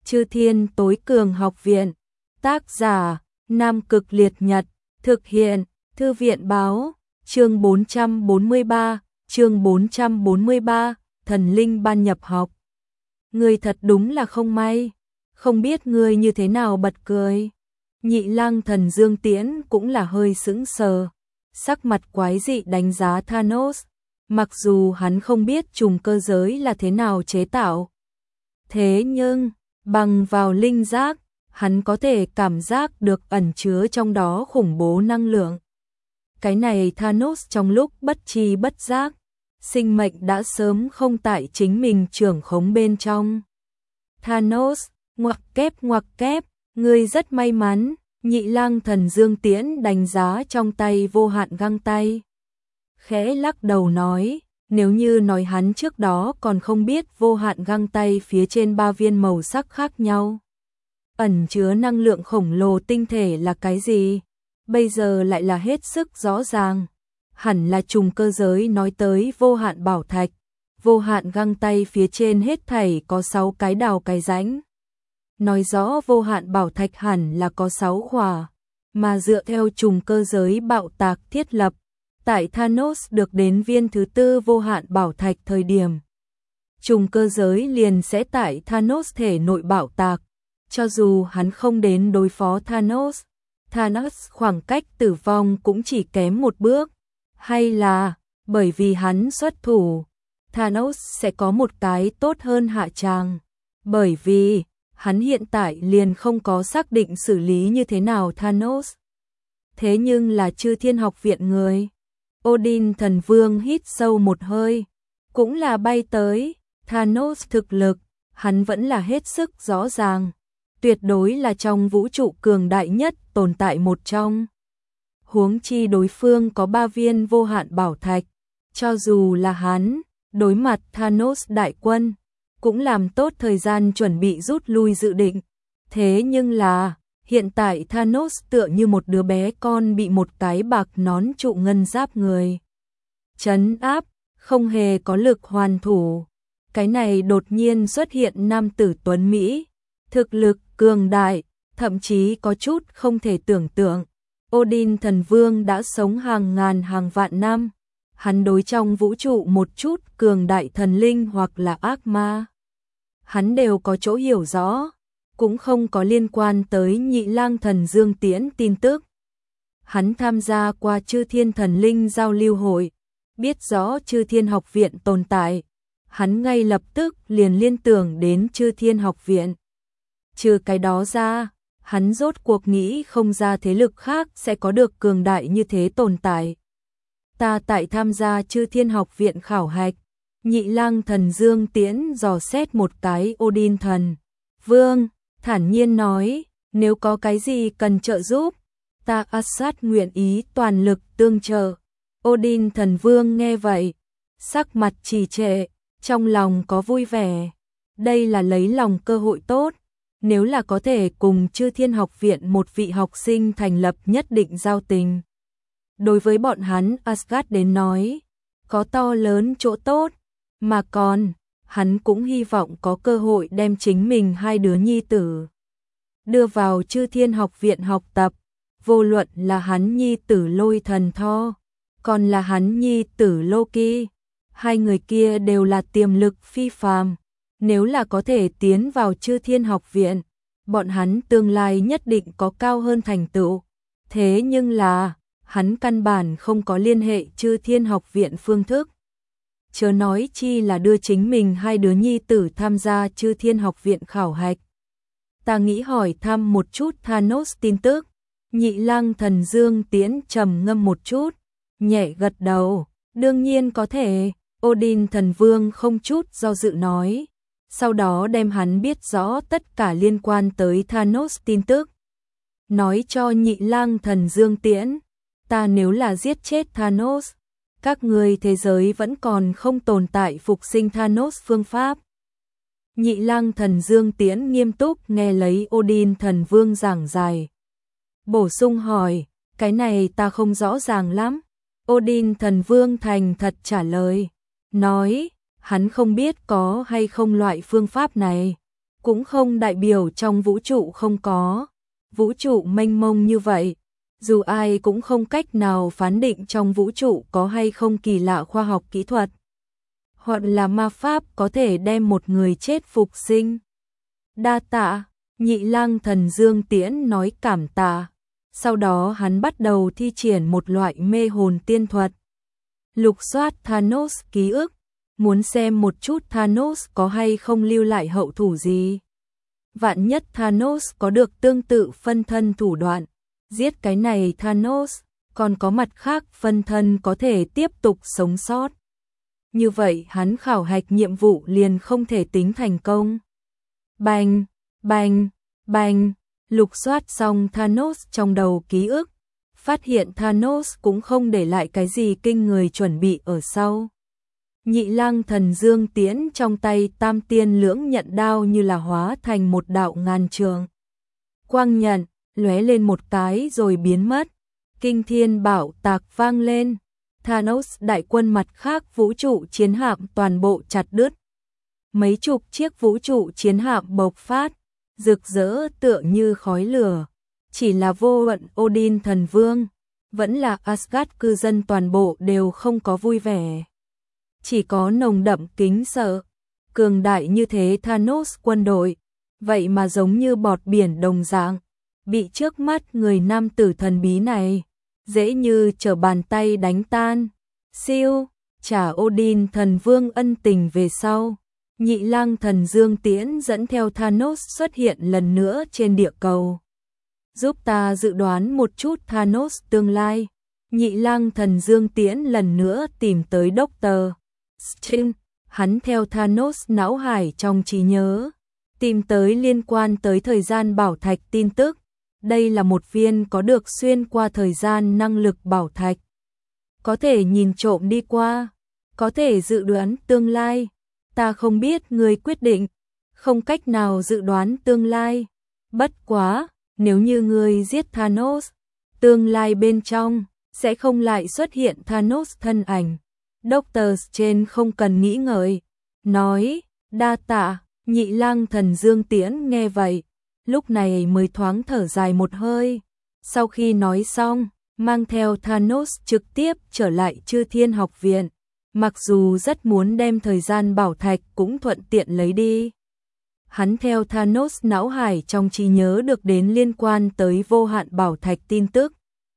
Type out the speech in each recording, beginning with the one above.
Chư Thiên Tối Cường Học Viện. Tác giả: Nam Cực Liệt Nhật. Thực hiện: Thư viện báo. Chương 443, Thần Linh Ban nhập học. Ngươi thật đúng là không may, không biết ngươi như thế nào bật cười. Nhị Lang Thần Dương Tiễn cũng là hơi sững sờ, sắc mặt quái dị đánh giá Thanos, mặc dù hắn không biết trùng cơ giới là thế nào chế tạo. Thế nhưng, bằng vào linh giác, hắn có thể cảm giác được ẩn chứa trong đó khủng bố năng lượng. Cái này Thanos trong lúc bất tri bất giác, sinh mệnh đã sớm không tại chính mình trưởng khống bên trong. Thanos, ngoặc kép, ngươi rất may mắn. Nhị Lang Thần Dương Tiễn đánh giá trong tay vô hạn găng tay, khẽ lắc đầu nói, nếu như nói hắn trước đó còn không biết vô hạn găng tay phía trên 3 viên màu sắc khác nhau, ẩn chứa năng lượng khổng lồ tinh thể là cái gì, bây giờ lại là hết sức rõ ràng. Hẳn là trùng cơ giới nói tới vô hạn bảo thạch, vô hạn găng tay phía trên hết thảy có 6 cái đào cái rãnh. Nói rõ vô hạn bảo thạch hẳn là có 6 khỏa, mà dựa theo trùng cơ giới bạo tạc thiết lập, tại Thanos được đến viên thứ 4 vô hạn bảo thạch thời điểm, trùng cơ giới liền sẽ tại Thanos thể nội bạo tạc, cho dù hắn không đến đối phó Thanos, khoảng cách tử vong cũng chỉ kém một bước, hay là bởi vì hắn xuất thủ, Thanos sẽ có một cái tốt hơn hạ tràng, bởi vì hắn hiện tại liền không có xác định xử lý như thế nào Thanos. Thế nhưng là Chư Thiên Học Viện người. Odin Thần Vương hít sâu một hơi, cũng là bay tới. Thanos thực lực, hắn vẫn là hết sức rõ ràng, tuyệt đối là trong vũ trụ cường đại nhất tồn tại một trong. Huống chi đối phương có 3 viên vô hạn bảo thạch, cho dù là hắn đối mặt Thanos đại quân, cũng làm tốt thời gian chuẩn bị rút lui dự định. Thế nhưng là, hiện tại Thanos tựa như một đứa bé con bị một cái bạc nón trụ ngân giáp người trấn áp, không hề có lực hoàn thủ. Cái này đột nhiên xuất hiện nam tử tuấn Mỹ, thực lực cường đại, thậm chí có chút không thể tưởng tượng. Odin Thần Vương đã sống hàng ngàn hàng vạn năm, hắn đối trong vũ trụ một chút cường đại thần linh hoặc là ác ma, hắn đều có chỗ hiểu rõ, cũng không có liên quan tới Nhị Lang Thần Dương Tiễn tin tức. Hắn tham gia qua Chư Thiên Thần Linh giao lưu hội, biết rõ Chư Thiên Học Viện tồn tại, hắn ngay lập tức liền liên tưởng đến Chư Thiên Học Viện. Trừ cái đó ra, hắn rốt cuộc nghĩ không ra thế lực khác sẽ có được cường đại như thế tồn tại. Ta tại tham gia Chư Thiên Học Viện khảo hạch. Nhị Lang Thần Dương Tiễn dò xét một cái Odin Thần Vương, thản nhiên nói, nếu có cái gì cần trợ giúp, ta Asgard nguyện ý toàn lực tương trợ. Odin Thần Vương nghe vậy, sắc mặt trì trệ, trong lòng có vui vẻ. Đây là lấy lòng cơ hội tốt, nếu là có thể cùng Chư Thiên Học Viện một vị học sinh thành lập nhất định giao tình. Đối với bọn hắn Asgard đến nói, có to lớn chỗ tốt. Mà còn, hắn cũng hy vọng có cơ hội đem chính mình 2 đứa nhi tử đưa vào Chư Thiên Học Viện học tập, vô luận là hắn nhi tử Lôi Thần Tho, còn là hắn nhi tử Loki, 2 người kia đều là tiềm lực phi phàm, nếu là có thể tiến vào Chư Thiên Học Viện, bọn hắn tương lai nhất định có cao hơn thành tựu. Thế nhưng là, hắn căn bản không có liên hệ Chư Thiên Học Viện phương thức. Chớ nói chi là đưa chính mình 2 đứa nhi tử tham gia Chư Thiên Học Viện khảo hạch. Ta nghĩ hỏi thăm một chút Thanos tin tức. Nhị Lang Thần Dương Tiễn trầm ngâm một chút, nhẹ gật đầu, đương nhiên có thể. Odin Thần Vương không chút do dự nói, sau đó đem hắn biết rõ tất cả liên quan tới Thanos tin tức. Nói cho Nhị Lang Thần Dương Tiễn, ta nếu là giết chết Thanos, các người thế giới vẫn còn không tồn tại phục sinh Thanos phương pháp. Nhị Lang Thần Dương Tiễn nghiêm túc nghe lấy Odin Thần Vương giảng giải. Bổ sung hỏi, cái này ta không rõ ràng lắm. Odin Thần Vương thành thật trả lời, nói, hắn không biết có hay không loại phương pháp này. cũng không đại biểu trong vũ trụ không có. Vũ trụ mênh mông như vậy, dù ai cũng không cách nào phán định trong vũ trụ có hay không kỳ lạ khoa học kỹ thuật, hoặc là ma pháp có thể đem một người chết phục sinh. Đa tạ, Nhị Lang Thần Dương Tiễn nói cảm tạ. Sau đó hắn bắt đầu thi triển một loại mê hồn tiên thuật. Lục soát Thanos ký ức, muốn xem một chút Thanos có hay không lưu lại hậu thủ gì. Vạn nhất Thanos có được tương tự phân thân thủ đoạn, giết cái này Thanos, còn có mặt khác phân thân có thể tiếp tục sống sót. Như vậy hắn khảo hạch nhiệm vụ liền không thể tính thành công. Bành, bành, bành, lục soát xong Thanos trong đầu ký ức, phát hiện Thanos cũng không để lại cái gì kinh người chuẩn bị ở sau. Nhị Lang Thần Dương Tiễn trong tay Tam Tiên Lưỡng Nhận đao như là hóa thành một đạo ngàn trường. Quang nhận, lóe lên một cái rồi biến mất. Kinh thiên bảo tạc vang lên. Thanos đại quân mặt khác vũ trụ chiến hạm toàn bộ chặt đứt. Mấy chục chiếc vũ trụ chiến hạm bộc phát, rực rỡ tựa như khói lửa. Chỉ là vô luận Odin thần vương, vẫn là Asgard cư dân toàn bộ đều không có vui vẻ. Chỉ có nồng đậm kính sợ. Cường đại như thế Thanos quân đội, vậy mà giống như bọt biển đồng dạng, bị trước mắt người nam tử thần bí này dễ như trở bàn tay đánh tan. Siêu, trả Odin thần vương ân tình về sau, Nhị Lang Thần Dương Tiễn dẫn theo Thanos xuất hiện lần nữa trên địa cầu. Giúp ta dự đoán một chút Thanos tương lai. Nhị Lang Thần Dương Tiễn lần nữa tìm tới Dr. Strange, hắn theo Thanos não hải trong trí nhớ, tìm tới liên quan tới thời gian bảo thạch tin tức. Đây là một viên có được xuyên qua thời gian năng lực bảo thạch. Có thể nhìn trộm đi qua, có thể dự đoán tương lai. Ta không biết người quyết định, không cách nào dự đoán tương lai. Bất quá, nếu như người giết Thanos, tương lai bên trong sẽ không lại xuất hiện Thanos thân ảnh. Dr. Strange không cần nghĩ ngợi, nói, đa tạ. Nhị Lang Thần Dương Tiễn nghe vậy, lúc này mới thoáng thở dài một hơi. Sau khi nói xong, mang theo Thanos trực tiếp trở lại Chư Thiên Học Viện. Mặc dù rất muốn đem thời gian bảo thạch cũng thuận tiện lấy đi. Hắn theo Thanos não hải trong trí nhớ được đến liên quan tới vô hạn bảo thạch tin tức.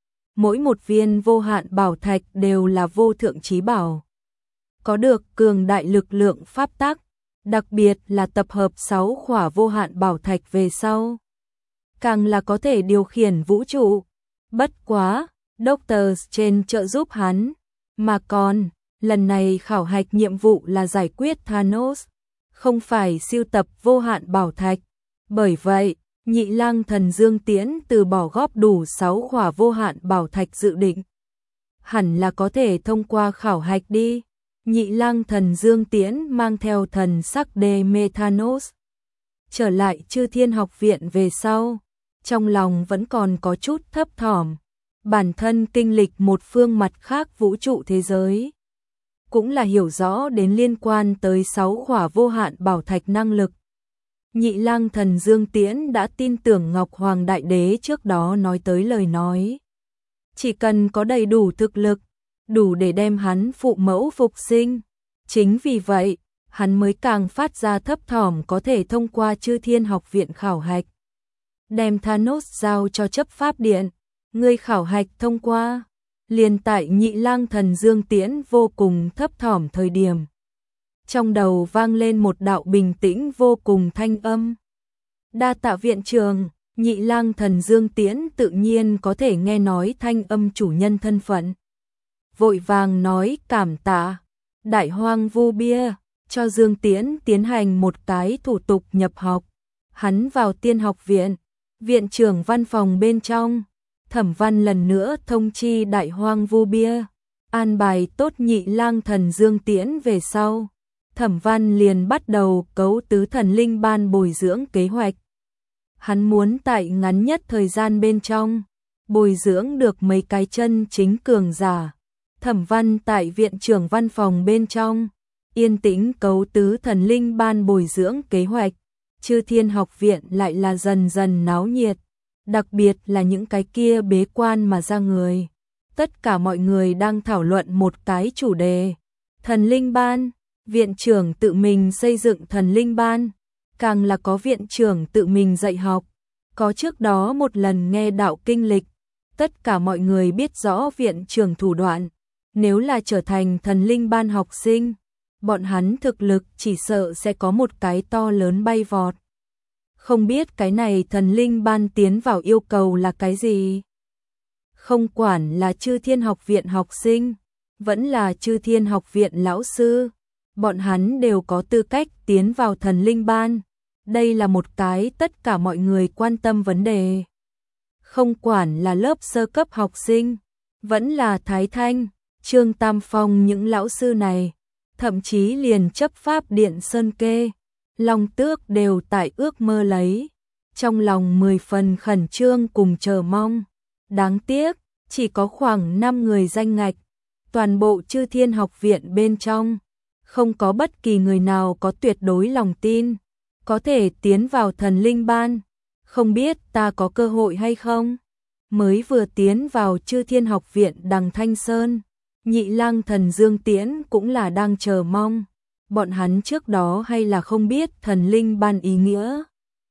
Mỗi một viên vô hạn bảo thạch đều là vô thượng chí bảo. Có được cường đại lực lượng pháp tắc, đặc biệt là tập hợp 6 khỏa vô hạn bảo thạch về sau. Càng là có thể điều khiển vũ trụ. Bất quá, Dr. Strange trợ giúp hắn. Mà còn, lần này khảo hạch nhiệm vụ là giải quyết Thanos, không phải siêu tập vô hạn bảo thạch. Bởi vậy, Nhị Lang Thần Dương Tiễn từ bỏ góp đủ 6 khỏa vô hạn bảo thạch dự định. Hẳn là có thể thông qua khảo hạch đi. Nhị Lang Thần Dương Tiễn mang theo thần sắc đê mê Thanos trở lại Chư Thiên Học Viện về sau, trong lòng vẫn còn có chút thấp thỏm. Bản thân kinh lịch một phương mặt khác vũ trụ thế giới, cũng là hiểu rõ đến liên quan tới 6 khỏa vô hạn bảo thạch năng lực. Nhị Lang Thần Dương Tiễn đã tin tưởng Ngọc Hoàng Đại Đế trước đó nói tới lời nói. Chỉ cần có đầy đủ thực lực, đủ để đem hắn phụ mẫu phục sinh. Chính vì vậy, hắn mới càng phát ra thấp thỏm có thể thông qua Chư Thiên Học Viện khảo hạch. Đem Thanos giao cho chấp pháp điện, người khảo hạch thông qua. Liền tại Nhị Lang Thần Dương Tiễn vô cùng thấp thỏm thời điểm, trong đầu vang lên một đạo bình tĩnh vô cùng thanh âm. Đa tạ viện trường. Nhị Lang Thần Dương Tiễn tự nhiên có thể nghe nói thanh âm chủ nhân thân phận. Vội vàng nói cảm tạ. Đại Hoang Vu Bia cho Dương Tiễn tiến hành một cái thủ tục nhập học. Hắn vào Tiên Học Viện, viện trưởng văn phòng bên trong. Thẩm Văn lần nữa thông chi Đại Hoang Vu Bia, an bài tốt Nhị Lang Thần Dương Tiễn về sau. Thẩm Văn liền bắt đầu cấu tứ thần linh ban bồi dưỡng kế hoạch. Hắn muốn tại ngắn nhất thời gian bên trong, bồi dưỡng được mấy cái chân chính cường giả. Thẩm Văn tại viện trưởng văn phòng bên trong, yên tĩnh cấu tứ thần linh ban bồi dưỡng kế hoạch. Chư Thiên Học Viện lại là dần dần náo nhiệt, đặc biệt là những cái kia bế quan mà ra người. Tất cả mọi người đang thảo luận một cái chủ đề. Thần linh ban, viện trưởng tự mình xây dựng thần linh ban, càng là có viện trưởng tự mình dạy học. Có trước đó một lần nghe đạo kinh lịch, tất cả mọi người biết rõ viện trưởng thủ đoạn. Nếu là trở thành thần linh ban học sinh, bọn hắn thực lực chỉ sợ sẽ có một cái to lớn bay vọt. Không biết cái này thần linh ban tiến vào yêu cầu là cái gì? Không quản là Chư Thiên Học Viện học sinh, vẫn là Chư Thiên Học Viện lão sư, bọn hắn đều có tư cách tiến vào thần linh ban. Đây là một cái tất cả mọi người quan tâm vấn đề. Không quản là lớp sơ cấp học sinh, vẫn là Thái Thanh, Trương Tam Phong những lão sư này, thậm chí liền chấp pháp điện Sơn Kê, Long Tước đều tại ước mơ lấy, trong lòng 10 phần khẩn trương cùng chờ mong. Đáng tiếc, chỉ có khoảng 5 người danh ngạch, toàn bộ Chư Thiên Học Viện bên trong, không có bất kỳ người nào có tuyệt đối lòng tin, có thể tiến vào thần linh ban. Không biết ta có cơ hội hay không? Mới vừa tiến vào Chư Thiên Học Viện Đằng Thanh Sơn, Nhị Lang Thần Dương Tiễn cũng là đang chờ mong. Bọn hắn trước đó hay là không biết thần linh ban ý nghĩa.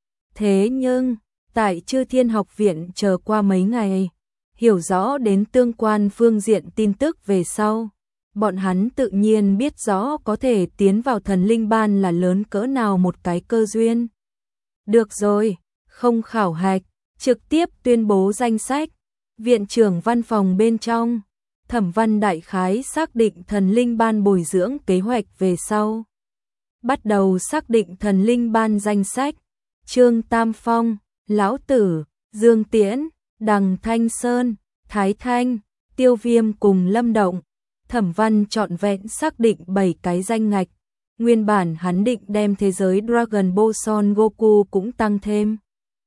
Thế nhưng, tại Chư Thiên Học Viện chờ qua mấy ngày, hiểu rõ đến tương quan phương diện tin tức về sau, bọn hắn tự nhiên biết rõ có thể tiến vào thần linh ban là lớn cỡ nào một cái cơ duyên. Được rồi, không khảo hạch, trực tiếp tuyên bố danh sách. Viện trưởng văn phòng bên trong, Thẩm Văn đại khái xác định thần linh ban bồi dưỡng kế hoạch về sau. Bắt đầu xác định thần linh ban danh sách. Trương Tam Phong, Lão Tử, Dương Tiễn, Đằng Thanh Sơn, Thái Thanh, Tiêu Viêm cùng Lâm Động. Thẩm Văn trọn vẹn xác định 7 cái danh ngạch. Nguyên bản hắn định đem thế giới Dragon Ball Son Goku cũng tăng thêm.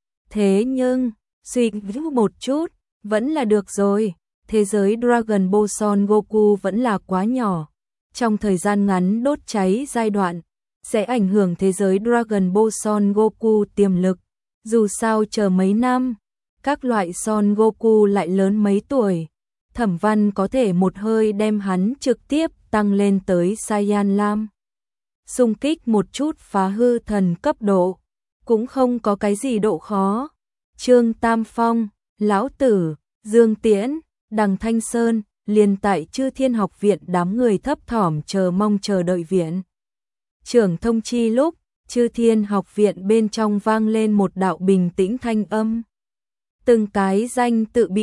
Thế nhưng, suy nghĩ một chút, vẫn là được rồi. Thế giới Dragon Ball Son Goku vẫn là quá nhỏ. Trong thời gian ngắn đốt cháy giai đoạn, sẽ ảnh hưởng thế giới Dragon Ball Son Goku tiềm lực. Dù sao chờ mấy năm, các loại Son Goku lại lớn mấy tuổi. Thẩm Văn có thể một hơi đem hắn trực tiếp tăng lên tới Saiyan Lam. Xung kích một chút phá hư thần cấp độ, cũng không có cái gì độ khó. Trương Tam Phong, Lão Tử, Dương Tiễn, Đằng Thanh Sơn, liền tại Chư Thiên Học Viện đám người thấp thỏm chờ mong chờ đợi viện trưởng thông chi lúc, Chư Thiên Học Viện bên trong vang lên một đạo bình tĩnh thanh âm. Từng cái danh tự bị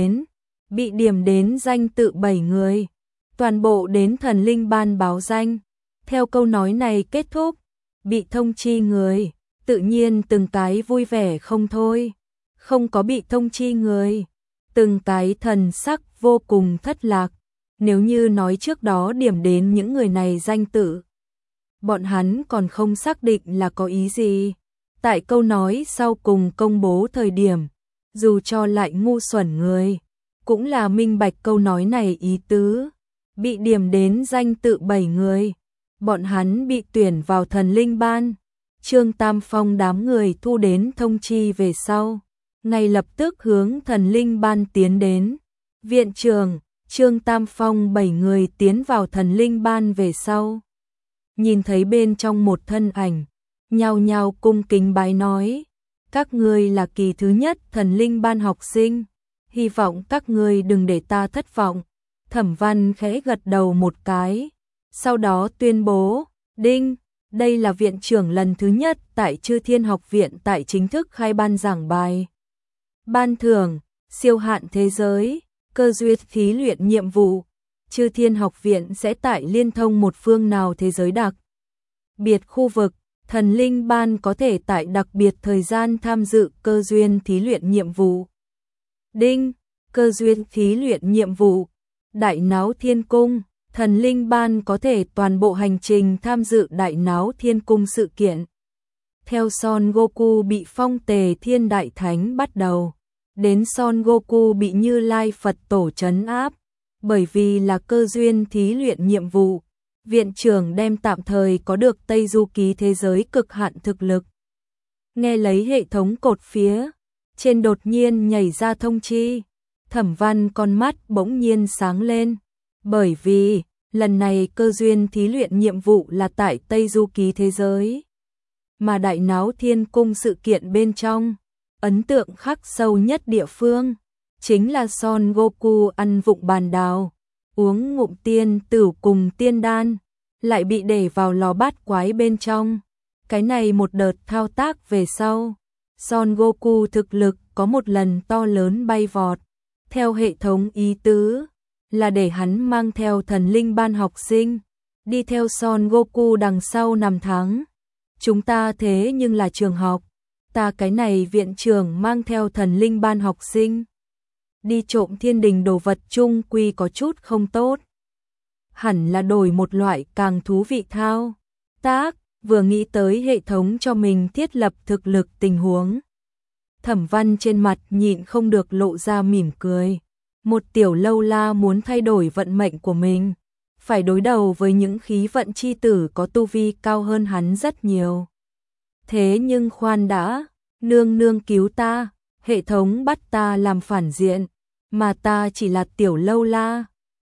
điểm đến danh tự 7 người, toàn bộ đến thần linh ban báo danh. Theo câu nói này kết thúc, bị thông chi người, tự nhiên từng cái vui vẻ không thôi. Không có bị thông chi người, từng cái thần sắc vô cùng thất lạc. Nếu như nói trước đó điểm đến những người này danh tự, bọn hắn còn không xác định là có ý gì. Tại câu nói sau cùng công bố thời điểm, dù cho lại ngu xuẩn người, cũng là minh bạch câu nói này ý tứ. Bị điểm đến danh tự 7 người, bọn hắn bị tuyển vào thần linh ban. Trương Tam Phong đám người thu đến thông chi về sau, ngay lập tức hướng thần linh ban tiến đến. Viện trưởng, Trương Tam Phong 7 người tiến vào thần linh ban về sau. Nhìn thấy bên trong một thân ảnh, nhao nhao cung kính bái nói, các ngươi là kỳ thứ nhất thần linh ban học sinh, hy vọng các ngươi đừng để ta thất vọng. Thẩm Văn khẽ gật đầu một cái, sau đó tuyên bố, đinh, đây là viện trưởng lần thứ nhất tại Chư Thiên Học Viện tại chính thức khai ban giảng bài. Ban thưởng, siêu hạn thế giới, cơ duyên thí luyện nhiệm vụ. Chư Thiên Học Viện sẽ tại liên thông một phương nào thế giới đặc biệt khu vực, thần linh ban có thể tại đặc biệt thời gian tham dự cơ duyên thí luyện nhiệm vụ. Đinh, cơ duyên thí luyện nhiệm vụ, Đại Náo Thiên Cung, thần linh ban có thể toàn bộ hành trình tham dự Đại Náo Thiên Cung sự kiện. Theo Son Goku bị phong tề thiên đại thánh bắt đầu, đến Son Goku bị Như Lai Phật tổ trấn áp, bởi vì là cơ duyên thí luyện nhiệm vụ, viện trưởng đem tạm thời có được Tây Du Ký thế giới cực hạn thực lực, Nghe lấy hệ thống cột phía trên đột nhiên nhảy ra thông chi, Thẩm Văn con mắt bỗng nhiên sáng lên, bởi vì lần này cơ duyên thí luyện nhiệm vụ là tại Tây Du Ký thế giới, mà Đại Náo Thiên Cung sự kiện bên trong, ấn tượng khắc sâu nhất địa phương chính là Son Goku ăn vụng bàn đào, uống ngụm tiên tử cùng tiên đan, lại bị để vào lò bát quái bên trong. Cái này một đợt thao tác về sau, Son Goku thực lực có một lần to lớn bay vọt. Theo hệ thống ý tứ là để hắn mang theo thần linh ban học sinh, đi theo Son Goku đằng sau năm tháng. Chúng ta thế nhưng là trường học, ta cái này viện trưởng mang theo thần linh ban học sinh, đi trộm thiên đình đồ vật chung quy có chút không tốt. Hẳn là đổi một loại càng thú vị thao tác, vừa nghĩ tới hệ thống cho mình thiết lập thực lực tình huống. Thẩm Văn trên mặt nhịn không được lộ ra mỉm cười. Một tiểu lâu la muốn thay đổi vận mệnh của mình, phải đối đầu với những khí vận chi tử có tu vi cao hơn hắn rất nhiều. Thế nhưng khoan đã, nương nương cứu ta, hệ thống bắt ta làm phản diện, mà ta chỉ là tiểu lâu la,